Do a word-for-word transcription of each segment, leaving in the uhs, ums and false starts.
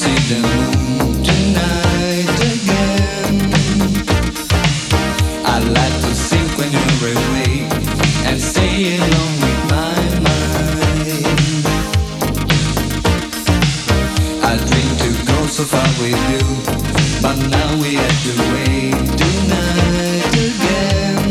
see the moon tonight again. I like to think when you're away and stay alone with my mind. I dream to go so far with you, but now we have to wait tonight again.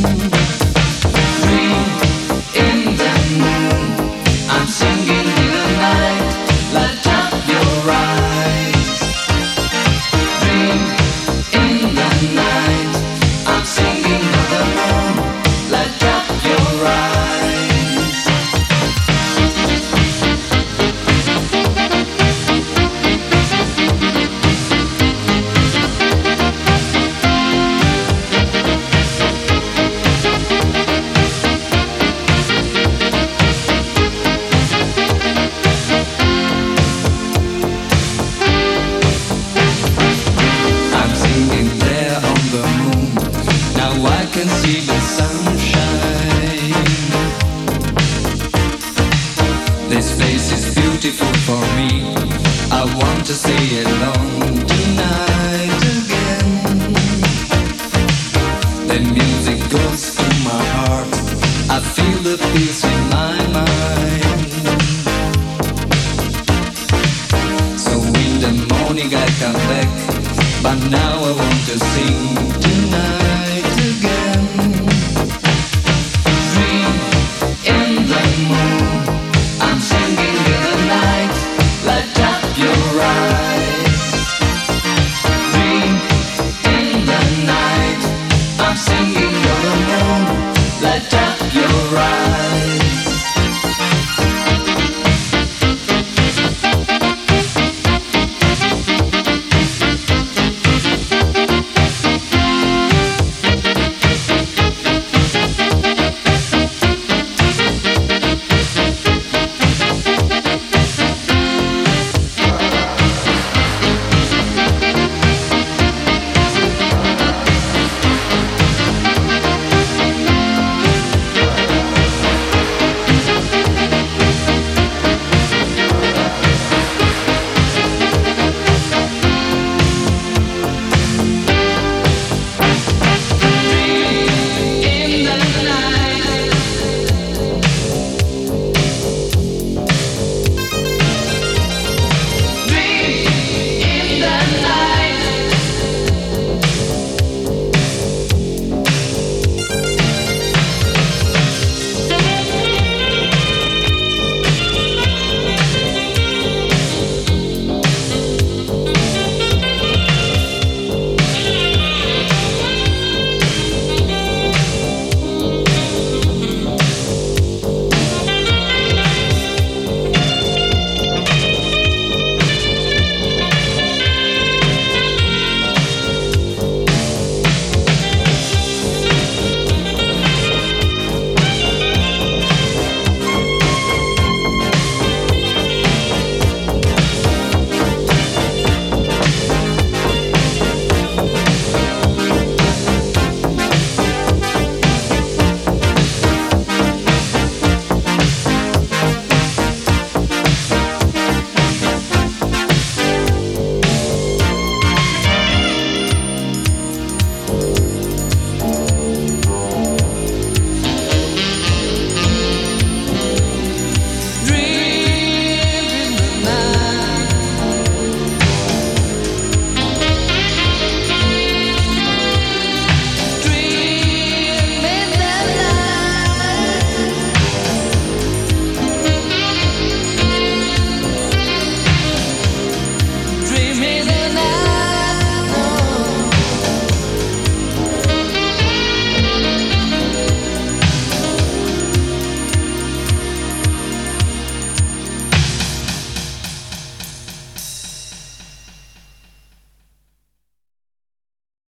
Dream in the moon, I'm singing in the night. Light up your eyes. Dream in the night, I'm singing of the moon. Light up your eyes. I can see the sunshine. This place is beautiful for me. I want to stay alone tonight again. The music goes through my heart. I feel the peace in my mind. So in the morning I come back, but now I want to sing tonight.